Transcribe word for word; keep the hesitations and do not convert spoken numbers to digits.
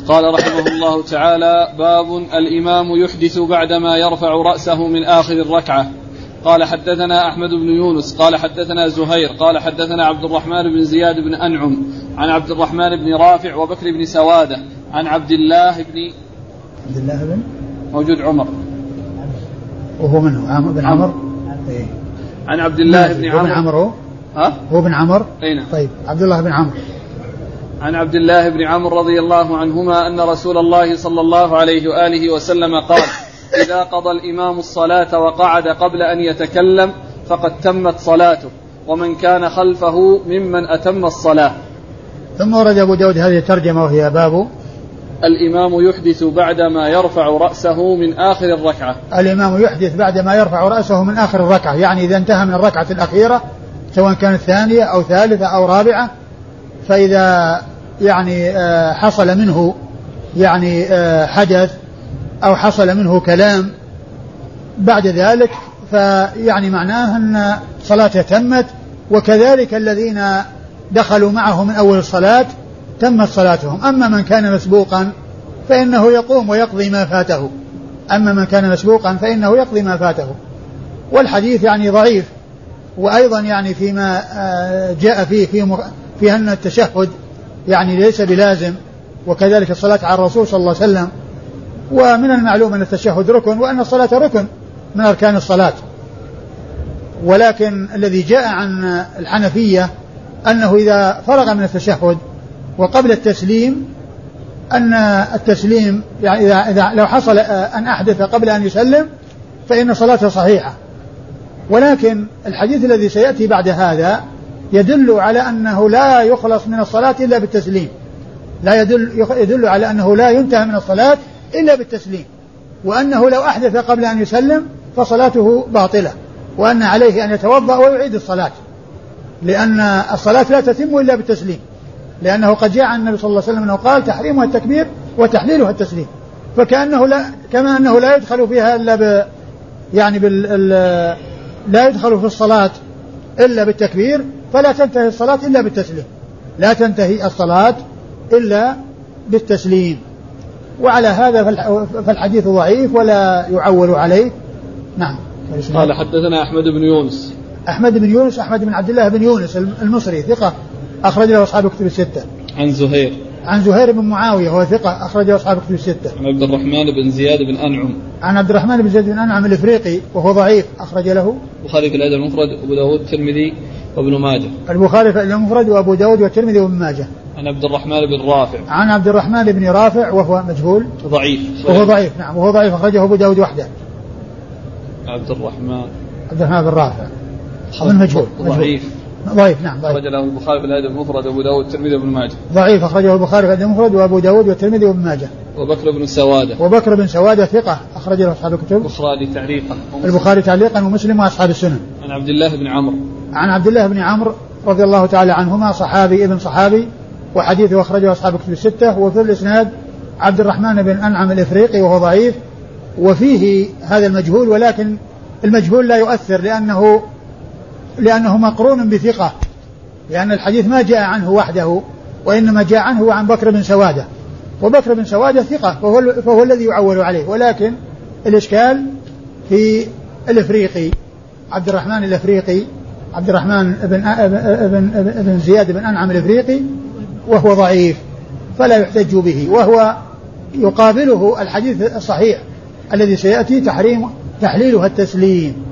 قال رحمه الله تعالى: باب الإمام يحدث بعدما يرفع رأسه من آخر الركعة. قال حدثنا أحمد بن يونس قال حدثنا زهير قال حدثنا عبد الرحمن بن زياد بن أنعم عن عبد الرحمن بن رافع وبكر بن سوادة عن عبد الله بن عبد الله بن موجود عمر وهو منه عمرو بن عمرو إيه؟ عن عبد الله بن عمرو عمرو ها هو بن عمرو أين طيب عبد الله بن عمرو عن عبد الله بن عمرو رضي الله عنهما أن رسول الله صلى الله عليه وآله وسلم قال: إذا قضى الإمام الصلاة وقعد قبل أن يتكلم فقد تمت صلاته، ومن كان خلفه ممن أتم الصلاة. ثم ورد أبو داود هذه الترجمة وهي باب الإمام يحدث بعدما يرفع رأسه من آخر الركعة. الإمام يحدث بعدما يرفع رأسه من آخر الركعة، يعني إذا انتهى من الركعة الأخيرة سواء كانت ثانية أو ثالثة أو رابعة، فإذا يعني حصل منه يعني حدث أو حصل منه كلام بعد ذلك فيعني معناه أن صلاته تمت، وكذلك الذين دخلوا معه من أول الصلاة تمت صلاتهم. أما من كان مسبوقا فإنه يقوم ويقضي ما فاته أما من كان مسبوقا فإنه يقضي ما فاته. والحديث يعني ضعيف، وأيضا يعني فيما جاء فيه في, في أن التشهد يعني ليس بلازم، وكذلك الصلاة على الرسول صلى الله عليه وسلم. ومن المعلوم أن التشهد ركن وأن الصلاة ركن من أركان الصلاة، ولكن الذي جاء عن الحنفية أنه إذا فرغ من التشهد وقبل التسليم أن التسليم يعني إذا, إذا لو حصل أن أحدث قبل أن يسلم فإن صلاته صحيحة. ولكن الحديث الذي سيأتي بعد هذا يدل على أنه لا يخلص من الصلاة إلا بالتسليم، لا يدل, يدل على أنه لا ينتهى من الصلاة إلا بالتسليم، وأنه لو أحدث قبل أن يسلم فصلاته باطلة، وأن عليه أن يتوضأ ويعيد الصلاة، لأن الصلاة لا تتم إلا بالتسليم، لأنه قد جاء عن النبي صلى الله عليه وسلم أنه قال: تحريمها التكبير وتحليلها التسليم. فكأنه لا كما أنه لا يدخل فيها إلا ب يعني بال لا يدخل في الصلاة إلا بالتكبير، فلا تنتهي الصلاة إلا بالتسليم، لا تنتهي الصلاة إلا بالتسليم. وعلى هذا فالحديث ضعيف ولا يعول عليه. نعم. قال حدثنا أحمد بن يونس أحمد بن يونس أحمد بن عبد الله بن يونس المصري ثقة أخرج له أصحاب كتب الستة. عن زهير عن زهير بن معاوية هو ثقة أخرج له أصحاب كتب الستة. عن عبد الرحمن بن زياد بن أنعم عن عبد الرحمن بن زياد بن أنعم الإفريقي وهو ضعيف أخرج له البخاري في الأدب المفرد وأبو داود والترمذي وابن ماجه. البخاري في الأدب المفرد وأبو داود والترمذي وابن ماجه. عن عبد الرحمن بن رافع عن عبد الرحمن بن رافع وهو مجهول ضعيف وهو ضعيف نعم وهو ضعيف أخرجه أبو داود وحده. عبد الرحمن عبد الرحمن بن رافع من مجهول ضعيف ضعيف نعم ضعيف. أخرج له البخاري في الأدب المفرد وأبو داود والترمذي وابن ماجه. ضعيف أخرجه البخاري في الأدب المفرد وأبو داود والترمذي وابن ماجه. وبكر بن سوادة وبكر بن سوادة ثقة أخرج له أصحاب الكتب. البخاري تعليقا البخاري تعليقا ومسلم وأصحاب السنن. عن عبد الله بن عمرو عن عبد الله بن عمرو رضي الله تعالى عنهما صحابي ابن صحابي وحديثه أخرجه أصحاب الكتب الستة. وفي الإسناد عبد الرحمن بن أنعم الإفريقي وهو ضعيف وفيه هذا المجهول، ولكن المجهول لا يؤثر لأنه لأنه مقرون بثقة، لأن الحديث ما جاء عنه وحده وإنما جاء عنه عن بكر بن سوادة، وبكر بن سوادة ثقة فهو, فهو الذي يعول عليه. ولكن الإشكال في الإفريقي عبد الرحمن الإفريقي عبد الرحمن بن, بن, بن زياد بن أنعم الإفريقي وهو ضعيف فلا يحتج به، وهو يقابله الحديث الصحيح الذي سيأتي تحريم تحليلها التسليم